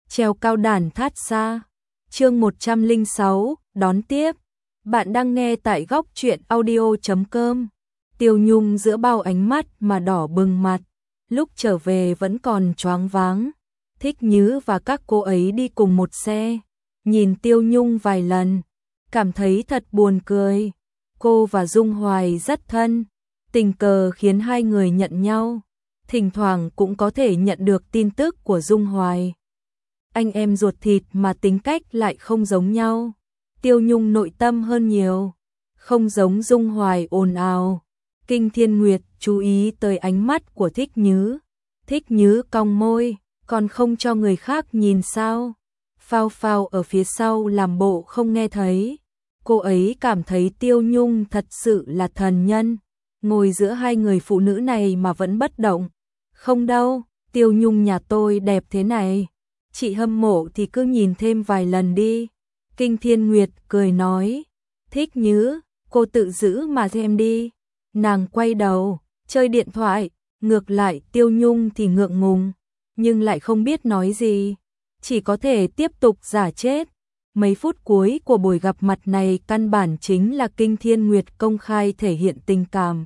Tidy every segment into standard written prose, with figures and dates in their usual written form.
treo cao đàn thát xa. Chương 106, đón tiếp. Bạn đang nghe tại góc truyện audio.com. Tiêu Nhung giữa bao ánh mắt mà đỏ bừng mặt, lúc trở về vẫn còn choáng váng. Thích Nhứ và các cô ấy đi cùng một xe, nhìn Tiêu Nhung vài lần, cảm thấy thật buồn cười. Cô và Dung Hoài rất thân, tình cờ khiến hai người nhận nhau, thỉnh thoảng cũng có thể nhận được tin tức của Dung Hoài. Anh em ruột thịt mà tính cách lại không giống nhau. Tiêu Nhung nội tâm hơn nhiều, không giống Dung Hoài ồn ào. Kinh Thiên Nguyệt chú ý tới ánh mắt của Thích Nhứ. Thích Nhứ cong môi, còn không cho người khác nhìn sao? Phao Phao ở phía sau làm bộ không nghe thấy. Cô ấy cảm thấy Tiêu Nhung thật sự là thần nhân, ngồi giữa hai người phụ nữ này mà vẫn bất động. Không đâu, Tiêu Nhung nhà tôi đẹp thế này, chị hâm mộ thì cứ nhìn thêm vài lần đi. Kinh Thiên Nguyệt cười nói. Thích Nhứ, cô tự giữ mà xem đi. Nàng quay đầu, chơi điện thoại, ngược lại Tiêu Nhung thì ngượng ngùng, nhưng lại không biết nói gì, chỉ có thể tiếp tục giả chết. Mấy phút cuối của buổi gặp mặt này căn bản chính là Kinh Thiên Nguyệt công khai thể hiện tình cảm.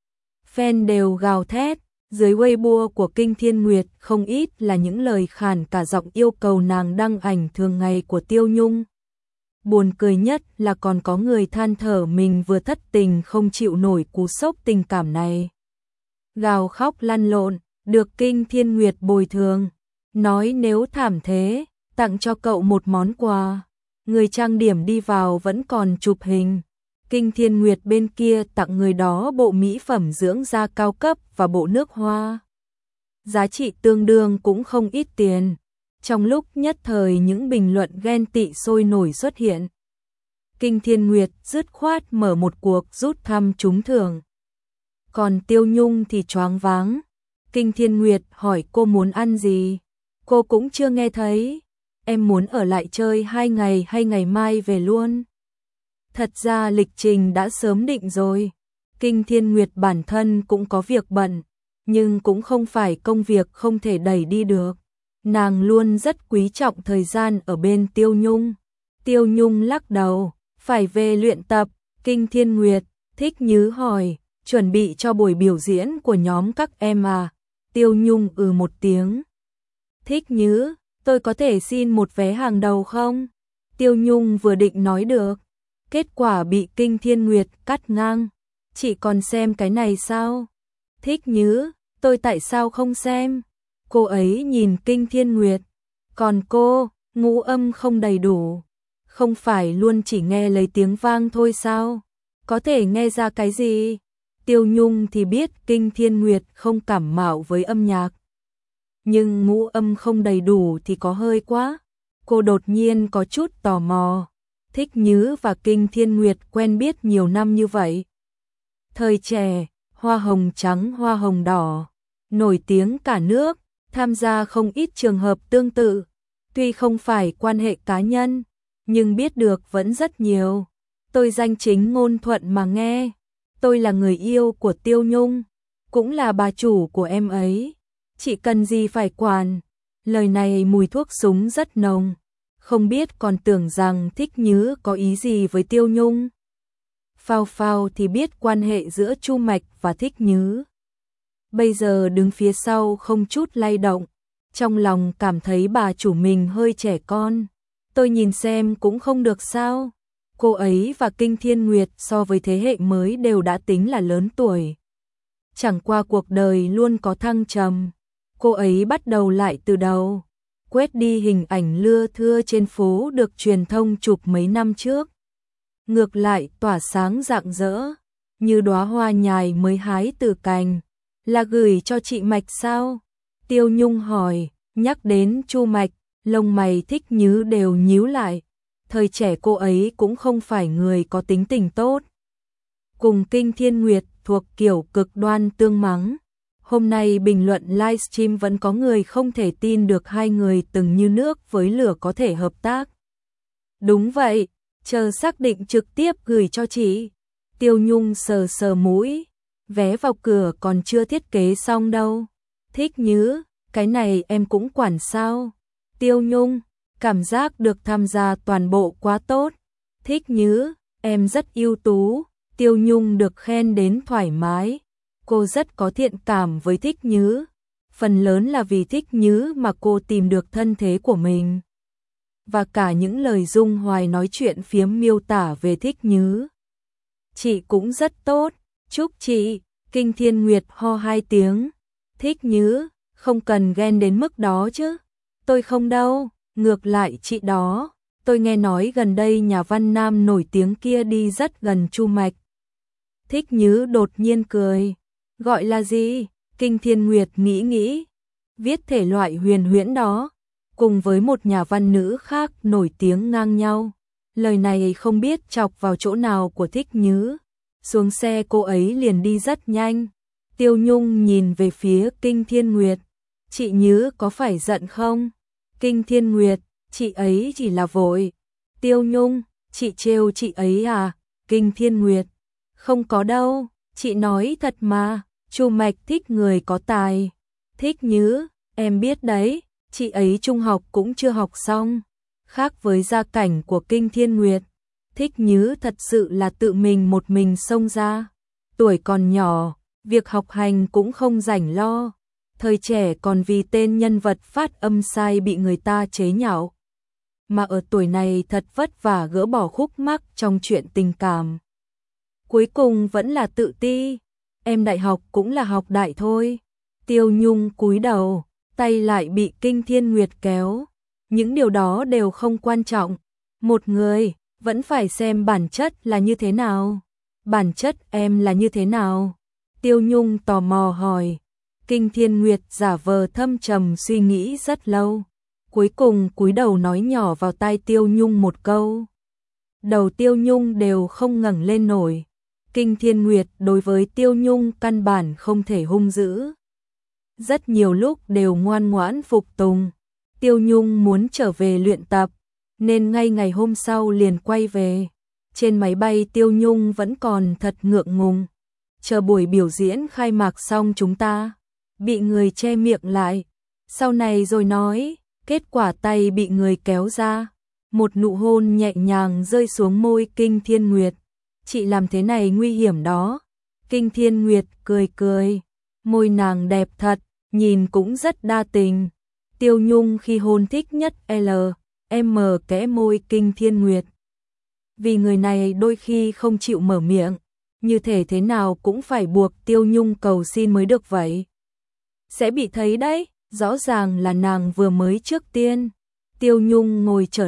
Fan đều gào thét, dưới Weibo của Kinh Thiên Nguyệt không ít là những lời khàn cả giọng yêu cầu nàng đăng ảnh thường ngày của Tiêu Nhung. Buồn cười nhất là còn có người than thở mình vừa thất tình không chịu nổi cú sốc tình cảm này. Gào khóc lăn lộn, được Kinh Thiên Nguyệt bồi thường, nói nếu thảm thế, tặng cho cậu một món quà. Người trang điểm đi vào vẫn còn chụp hình. Kinh Thiên Nguyệt bên kia tặng người đó bộ mỹ phẩm dưỡng da cao cấp và bộ nước hoa. Giá trị tương đương cũng không ít tiền. Trong lúc nhất thời những bình luận ghen tị sôi nổi xuất hiện. Kinh Thiên Nguyệt dứt khoát mở một cuộc rút thăm trúng thưởng. Còn Tiêu Nhung thì choáng váng. Kinh Thiên Nguyệt hỏi cô muốn ăn gì? Cô cũng chưa nghe thấy. Em muốn ở lại chơi 2 ngày hay ngày mai về luôn? Thật ra lịch trình đã sớm định rồi. Kinh Thiên Nguyệt bản thân cũng có việc bận, nhưng cũng không phải công việc không thể đẩy đi được. Nàng luôn rất quý trọng thời gian ở bên Tiêu Nhung. Tiêu Nhung lắc đầu, phải về luyện tập. Kinh Thiên Nguyệt, Thích Nhứ hỏi, chuẩn bị cho buổi biểu diễn của nhóm các em à? Tiêu Nhung một tiếng. Thích Nhứ, tôi có thể xin một vé hàng đầu không? Tiêu Nhung vừa định nói được, kết quả bị Kinh Thiên Nguyệt cắt ngang. Chị còn xem cái này sao? Thích Nhứ, tôi tại sao không xem? Cô ấy nhìn Kinh Thiên Nguyệt. Còn cô, ngũ âm không đầy đủ. Không phải luôn chỉ nghe lấy tiếng vang thôi sao? Có thể nghe ra cái gì? Tiêu Nhung thì biết Kinh Thiên Nguyệt không cảm mạo với âm nhạc. Nhưng ngũ âm không đầy đủ thì có hơi quá. Cô đột nhiên có chút tò mò. Thích Nhứ và Kinh Thiên Nguyệt quen biết nhiều năm như vậy. Thời trẻ, hoa hồng trắng hoa hồng đỏ, nổi tiếng cả nước, tham gia không ít trường hợp tương tự. Tuy không phải quan hệ cá nhân, nhưng biết được vẫn rất nhiều. Tôi danh chính ngôn thuận mà nghe. Tôi là người yêu của Tiêu Nhung, cũng là bà chủ của em ấy. Chị cần gì phải quản. Lời này mùi thuốc súng rất nồng. Không biết còn tưởng rằng Thích Nhứ có ý gì với Tiêu Nhung. Phao Phao thì biết quan hệ giữa Chu Mạch và Thích Nhứ. Bây giờ đứng phía sau không chút lay động, trong lòng cảm thấy bà chủ mình hơi trẻ con. Tôi nhìn xem cũng không được sao? Cô ấy và Kinh Thiên Nguyệt so với thế hệ mới đều đã tính là lớn tuổi. Chẳng qua cuộc đời luôn có thăng trầm. Cô ấy bắt đầu lại từ đầu, quét đi hình ảnh lưa thưa trên phố được truyền thông chụp mấy năm trước. Ngược lại tỏa sáng rạng rỡ, như đóa hoa nhài mới hái từ cành. Là gửi cho chị Mạch sao? Tiêu Nhung hỏi. Nhắc đến Chu Mạch, lông mày Thích Nhứ đều nhíu lại. Thời trẻ cô ấy cũng không phải người có tính tình tốt. Cùng Kinh Thiên Nguyệt thuộc kiểu cực đoan tương mắng. Hôm nay bình luận livestream vẫn có người không thể tin được hai người từng như nước với lửa có thể hợp tác. Đúng vậy, chờ xác định trực tiếp gửi cho chị. Tiêu Nhung sờ sờ mũi, vé vào cửa còn chưa thiết kế xong đâu. Thích Nhứ, cái này em cũng quản sao? Tiêu Nhung, cảm giác được tham gia toàn bộ quá tốt. Thích Nhứ, em rất ưu tú. Tiêu Nhung được khen đến thoải mái. Cô rất có thiện cảm với Thích Nhứ. Phần lớn là vì Thích Nhứ mà cô tìm được thân thế của mình. Và cả những lời Dung Hoài nói chuyện phiếm miêu tả về Thích Nhứ. Chị cũng rất tốt, chúc chị. Kinh Thiên Nguyệt ho 2 tiếng. Thích Nhứ, không cần ghen đến mức đó chứ. Tôi không đâu, ngược lại chị đó. Tôi nghe nói gần đây nhà văn nam nổi tiếng kia đi rất gần Chu Mạch. Thích Nhứ đột nhiên cười. Gọi là gì? Kinh Thiên Nguyệt nghĩ. Viết thể loại huyền huyễn đó. Cùng với một nhà văn nữ khác nổi tiếng ngang nhau. Lời này không biết chọc vào chỗ nào của Thích Nhứ. Xuống xe cô ấy liền đi rất nhanh. Tiêu Nhung nhìn về phía Kinh Thiên Nguyệt. Chị Nhứ có phải giận không? Kinh Thiên Nguyệt, chị ấy chỉ là vội. Tiêu Nhung, chị trêu chị ấy à? Kinh Thiên Nguyệt, không có đâu, chị nói thật mà, Chu Mạch thích người có tài. Thích Nhứ, em biết đấy, chị ấy trung học cũng chưa học xong. Khác với gia cảnh của Kinh Thiên Nguyệt, Thích Nhứ thật sự là tự mình một mình xông ra. Tuổi còn nhỏ, việc học hành cũng không rảnh lo. Thời trẻ còn vì tên nhân vật phát âm sai bị người ta chế nhạo. Mà ở tuổi này thật vất vả gỡ bỏ khúc mắc trong chuyện tình cảm. Cuối cùng vẫn là tự ti. Em đại học cũng là học đại thôi. Tiêu Nhung cúi đầu, tay lại bị Kinh Thiên Nguyệt kéo. Những điều đó đều không quan trọng. Một người vẫn phải xem bản chất là như thế nào. Bản chất em là như thế nào? Tiêu Nhung tò mò hỏi. Kinh Thiên Nguyệt giả vờ thâm trầm suy nghĩ rất lâu. Cuối cùng cúi đầu nói nhỏ vào tai Tiêu Nhung một câu. Đầu Tiêu Nhung đều không ngẩng lên nổi. Kinh Thiên Nguyệt đối với Tiêu Nhung căn bản không thể hung dữ. Rất nhiều lúc đều ngoan ngoãn phục tùng. Tiêu Nhung muốn trở về luyện tập, nên ngay ngày hôm sau liền quay về. Trên máy bay Tiêu Nhung vẫn còn thật ngượng ngùng. Chờ buổi biểu diễn khai mạc xong chúng ta bị người che miệng lại. Sau này rồi nói, kết quả tay bị người kéo ra. Một nụ hôn nhẹ nhàng rơi xuống môi Kinh Thiên Nguyệt. Chị làm thế này nguy hiểm đó. Kinh Thiên Nguyệt cười. Môi nàng đẹp thật, nhìn cũng rất đa tình. Tiêu Nhung khi hôn thích nhất M kẽ môi Kinh Thiên Nguyệt. Vì người này đôi khi không chịu mở miệng, như thể thế nào cũng phải buộc Tiêu Nhung cầu xin mới được vậy. Sẽ bị thấy đấy, rõ ràng là nàng vừa mới trước tiên. Tiêu Nhung ngồi trở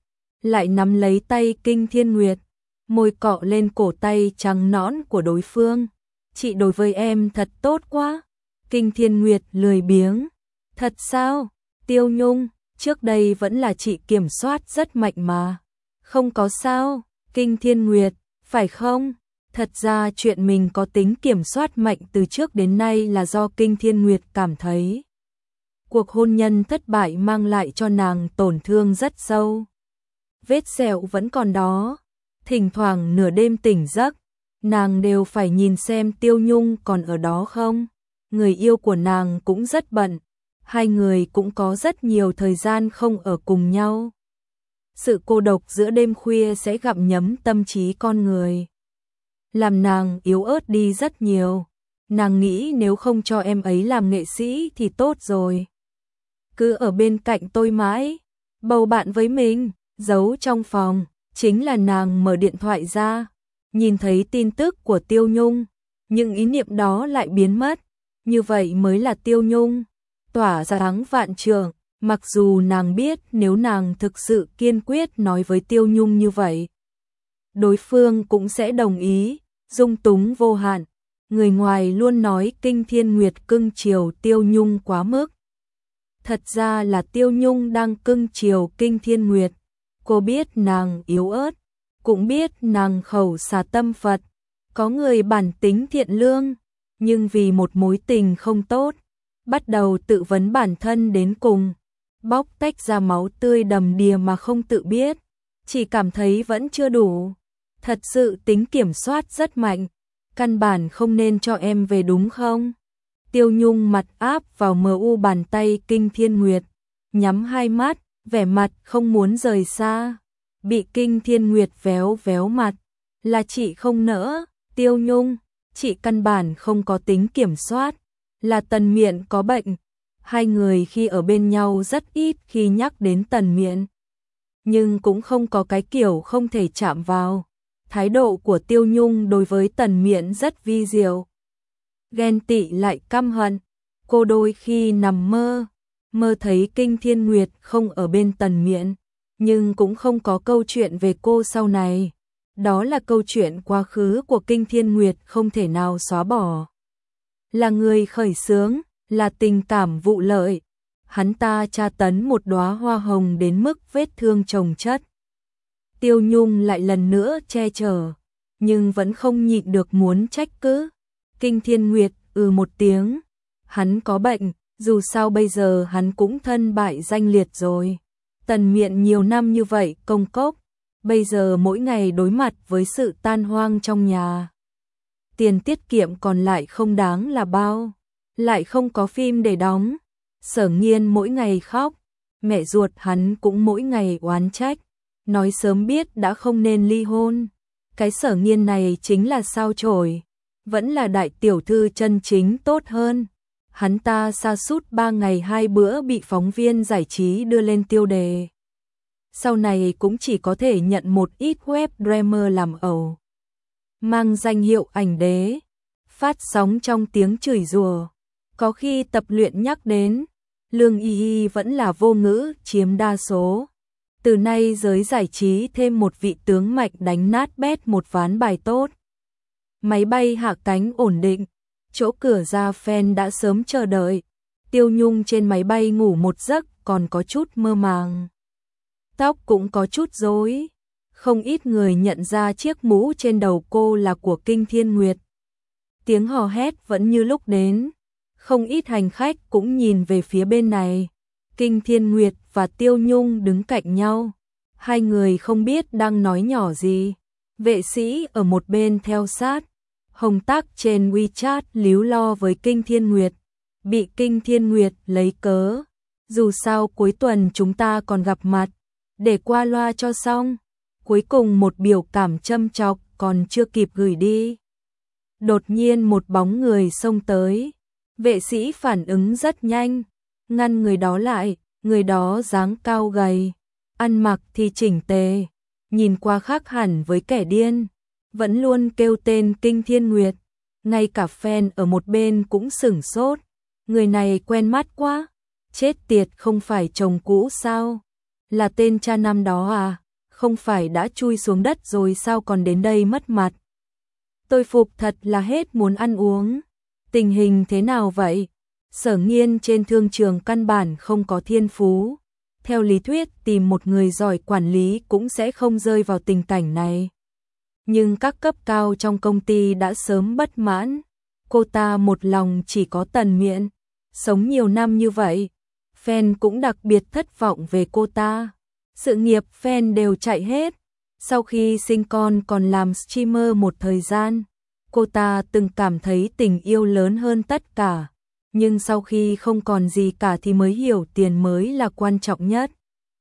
lại nắm lấy tay Kinh Thiên Nguyệt, môi cọ lên cổ tay trắng nõn của đối phương. Chị đối với em thật tốt quá. Kinh Thiên Nguyệt lười biếng. Thật sao? Tiêu Nhung, trước đây vẫn là chị kiểm soát rất mạnh mà. Không có sao. Kinh Thiên Nguyệt, phải không? Thật ra chuyện mình có tính kiểm soát mạnh từ trước đến nay là do Kinh Thiên Nguyệt cảm thấy cuộc hôn nhân thất bại mang lại cho nàng tổn thương rất sâu. Vết sẹo vẫn còn đó. Thỉnh thoảng nửa đêm tỉnh giấc, nàng đều phải nhìn xem Tiêu Nhung còn ở đó không. Người yêu của nàng cũng rất bận. Hai người cũng có rất nhiều thời gian không ở cùng nhau. Sự cô độc giữa đêm khuya sẽ gặm nhấm tâm trí con người, làm nàng yếu ớt đi rất nhiều. Nàng nghĩ nếu không cho em ấy làm nghệ sĩ thì tốt rồi. Cứ ở bên cạnh tôi mãi, bầu bạn với mình. Giấu trong phòng, chính là nàng mở điện thoại ra, nhìn thấy tin tức của Tiêu Nhung, nhưng ý niệm đó lại biến mất. Như vậy mới là Tiêu Nhung tỏa ra thắng vạn trượng. Mặc dù nàng biết nếu nàng thực sự kiên quyết nói với Tiêu Nhung như vậy, đối phương cũng sẽ đồng ý, dung túng vô hạn. Người ngoài luôn nói Kinh Thiên Nguyệt cưng chiều Tiêu Nhung quá mức. Thật ra là Tiêu Nhung đang cưng chiều Kinh Thiên Nguyệt. Cô biết nàng yếu ớt, cũng biết nàng khẩu xà tâm Phật, có người bản tính thiện lương, nhưng vì một mối tình không tốt, bắt đầu tự vấn bản thân đến cùng. Bóc tách ra máu tươi đầm đìa mà không tự biết, chỉ cảm thấy vẫn chưa đủ. Thật sự tính kiểm soát rất mạnh, căn bản không nên cho em về đúng không? Tiêu Nhung mặt áp vào mờ u bàn tay Kinh Thiên Nguyệt, nhắm hai mắt, vẻ mặt không muốn rời xa. Bị Kinh Thiên Nguyệt véo véo mặt, là chị không nỡ, Tiêu Nhung, chị căn bản không có tính kiểm soát, là Tần Miện có bệnh. Hai người khi ở bên nhau rất ít khi nhắc đến Tần Miện, nhưng cũng không có cái kiểu không thể chạm vào. Thái độ của Tiêu Nhung đối với Tần Miện rất vi diệu, ghen tị lại căm hận. Cô đôi khi nằm mơ thấy Kinh Thiên Nguyệt không ở bên Tần Miện, nhưng cũng không có câu chuyện về cô sau này. Đó là câu chuyện quá khứ của Kinh Thiên Nguyệt không thể nào xóa bỏ. Là người khởi xướng, là tình cảm vụ lợi. Hắn ta tra tấn một đóa hoa hồng đến mức vết thương chồng chất. Tiêu Nhung lại lần nữa che chở, nhưng vẫn không nhịn được muốn trách cứ. Kinh Thiên Nguyệt một tiếng, hắn có bệnh, dù sao bây giờ hắn cũng thân bại danh liệt rồi. Tần Miện nhiều năm như vậy công cốc, bây giờ mỗi ngày đối mặt với sự tan hoang trong nhà. Tiền tiết kiệm còn lại không đáng là bao, lại không có phim để đóng. Sở Nghiên mỗi ngày khóc, mẹ ruột hắn cũng mỗi ngày oán trách, nói sớm biết đã không nên ly hôn. Cái Sở Nghiên này chính là sao chổi, vẫn là đại tiểu thư chân chính tốt hơn. Hắn ta sa sút 3 ngày 2 bữa bị phóng viên giải trí đưa lên tiêu đề. Sau này cũng chỉ có thể nhận một ít web drama làm ẩu. Mang danh hiệu ảnh đế, phát sóng trong tiếng chửi rủa. Có khi tập luyện nhắc đến, Lương Y Y vẫn là vô ngữ chiếm đa số. Từ nay giới giải trí thêm một vị tướng mạnh đánh nát bét một ván bài tốt. Máy bay hạ cánh ổn định, chỗ cửa ra fan đã sớm chờ đợi. Tiêu Nhung trên máy bay ngủ một giấc còn có chút mơ màng. Tóc cũng có chút rối. Không ít người nhận ra chiếc mũ trên đầu cô là của Kinh Thiên Nguyệt. Tiếng hò hét vẫn như lúc đến. Không ít hành khách cũng nhìn về phía bên này. Kinh Thiên Nguyệt và Tiêu Nhung đứng cạnh nhau. Hai người không biết đang nói nhỏ gì. Vệ sĩ ở một bên theo sát. Hồng Tắc trên WeChat líu lo với Kinh Thiên Nguyệt. Bị Kinh Thiên Nguyệt lấy cớ. Dù sao cuối tuần chúng ta còn gặp mặt. Để qua loa cho xong. Cuối cùng một biểu cảm châm chọc còn chưa kịp gửi đi. Đột nhiên một bóng người xông tới. Vệ sĩ phản ứng rất nhanh. Ngăn người đó lại. Người đó dáng cao gầy. Ăn mặc thì chỉnh tề. Nhìn qua khác hẳn với kẻ điên. Vẫn luôn kêu tên Kinh Thiên Nguyệt. Ngay cả fan ở một bên cũng sửng sốt. Người này quen mắt quá. Chết tiệt, không phải chồng cũ sao? Là tên cha năm đó à? Không phải đã chui xuống đất rồi sao còn đến đây mất mặt? Tôi phục thật là hết muốn ăn uống. Tình hình thế nào vậy? Sở Nghiên trên thương trường căn bản không có thiên phú. Theo lý thuyết tìm một người giỏi quản lý cũng sẽ không rơi vào tình cảnh này. Nhưng các cấp cao trong công ty đã sớm bất mãn. Cô ta một lòng chỉ có Tần Miện. Sống nhiều năm như vậy, fan cũng đặc biệt thất vọng về cô ta. Sự nghiệp fan đều chạy hết. Sau khi sinh con còn làm streamer một thời gian. Cô ta từng cảm thấy tình yêu lớn hơn tất cả. Nhưng sau khi không còn gì cả thì mới hiểu tiền mới là quan trọng nhất.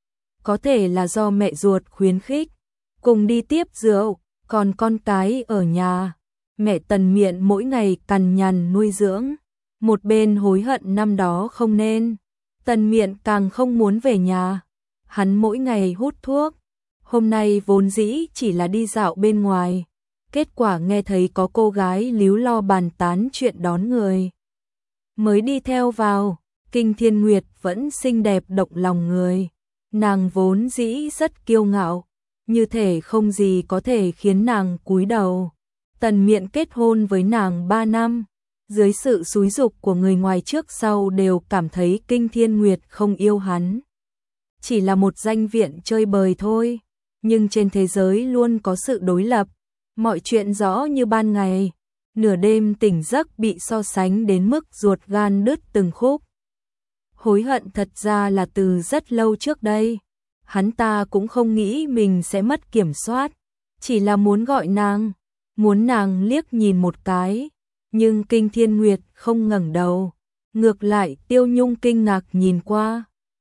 Có thể là do mẹ ruột khuyến khích. Cùng đi tiếp rượu, còn con cái ở nhà. Mẹ Tần Miện mỗi ngày cằn nhằn nuôi dưỡng. Một bên hối hận năm đó không nên. Tần Miện càng không muốn về nhà. Hắn mỗi ngày hút thuốc. Hôm nay vốn dĩ chỉ là đi dạo bên ngoài. Kết quả nghe thấy có cô gái líu lo bàn tán chuyện đón người. Mới đi theo vào. Kinh Thiên Nguyệt vẫn xinh đẹp động lòng người. Nàng vốn dĩ rất kiêu ngạo. Như thể không gì có thể khiến nàng cúi đầu. Tần Miện kết hôn với nàng 3 năm. Dưới sự xúi giục của người ngoài trước sau đều cảm thấy Kinh Thiên Nguyệt không yêu hắn. Chỉ là một danh viện chơi bời thôi. Nhưng trên thế giới luôn có sự đối lập. Mọi chuyện rõ như ban ngày. Nửa đêm tỉnh giấc bị so sánh đến mức ruột gan đứt từng khúc. Hối hận thật ra là từ rất lâu trước đây. Hắn ta cũng không nghĩ mình sẽ mất kiểm soát. Chỉ là muốn gọi nàng. Muốn nàng liếc nhìn một cái. Nhưng Kinh Thiên Nguyệt không ngẩng đầu. Ngược lại Tiêu Nhung kinh ngạc nhìn qua.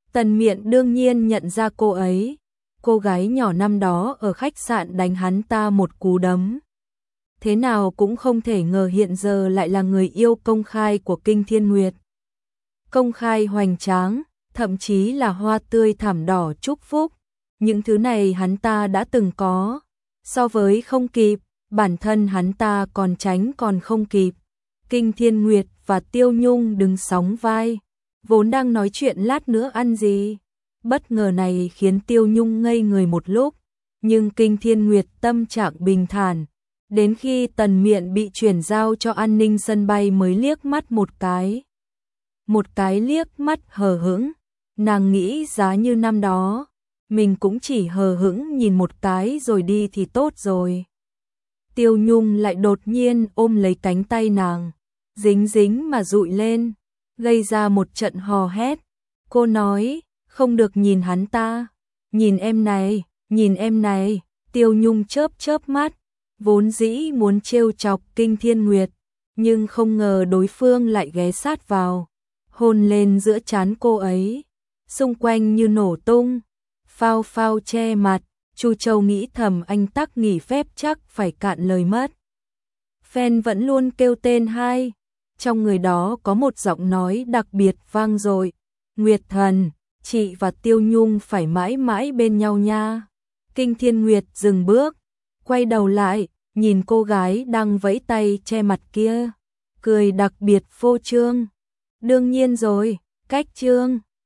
Tần Miện đương nhiên nhận ra cô ấy. Cô gái nhỏ năm đó ở khách sạn đánh hắn ta một cú đấm. Thế nào cũng không thể ngờ hiện giờ lại là người yêu công khai của Kinh Thiên Nguyệt. Công khai hoành tráng, thậm chí là hoa tươi thảm đỏ chúc phúc. Những thứ này hắn ta đã từng có. So với không kịp, bản thân hắn ta còn tránh còn không kịp. Kinh Thiên Nguyệt và Tiêu Nhung đứng sóng vai, vốn đang nói chuyện lát nữa ăn gì. Bất ngờ này khiến Tiêu Nhung ngây người một lúc, nhưng Kinh Thiên Nguyệt tâm trạng bình thản. Đến khi Tần Miện bị chuyển giao cho an ninh sân bay mới liếc mắt một cái. Một cái liếc mắt hờ hững, nàng nghĩ giá như năm đó, mình cũng chỉ hờ hững nhìn một cái rồi đi thì tốt rồi. Tiêu Nhung lại đột nhiên ôm lấy cánh tay nàng, dính dính mà dụi lên, gây ra một trận hò hét. Cô nói, không được nhìn hắn ta, nhìn em này, nhìn em này. Tiêu Nhung chớp chớp mắt, vốn dĩ muốn trêu chọc Kinh Thiên Nguyệt, nhưng không ngờ đối phương lại ghé sát vào, hôn lên giữa trán cô ấy, xung quanh như nổ tung, phao phao che mặt. Chu Châu nghĩ thầm anh tắc nghỉ phép chắc phải cạn lời mất. Fan vẫn luôn kêu tên hai, trong người đó có một giọng nói đặc biệt vang dội, Nguyệt thần, chị và Tiêu Nhung phải mãi mãi bên nhau nha. Kinh Thiên Nguyệt dừng bước, quay đầu lại, nhìn cô gái đang vẫy tay che mặt kia, cười đặc biệt phô trương. Đương nhiên rồi, cách trương.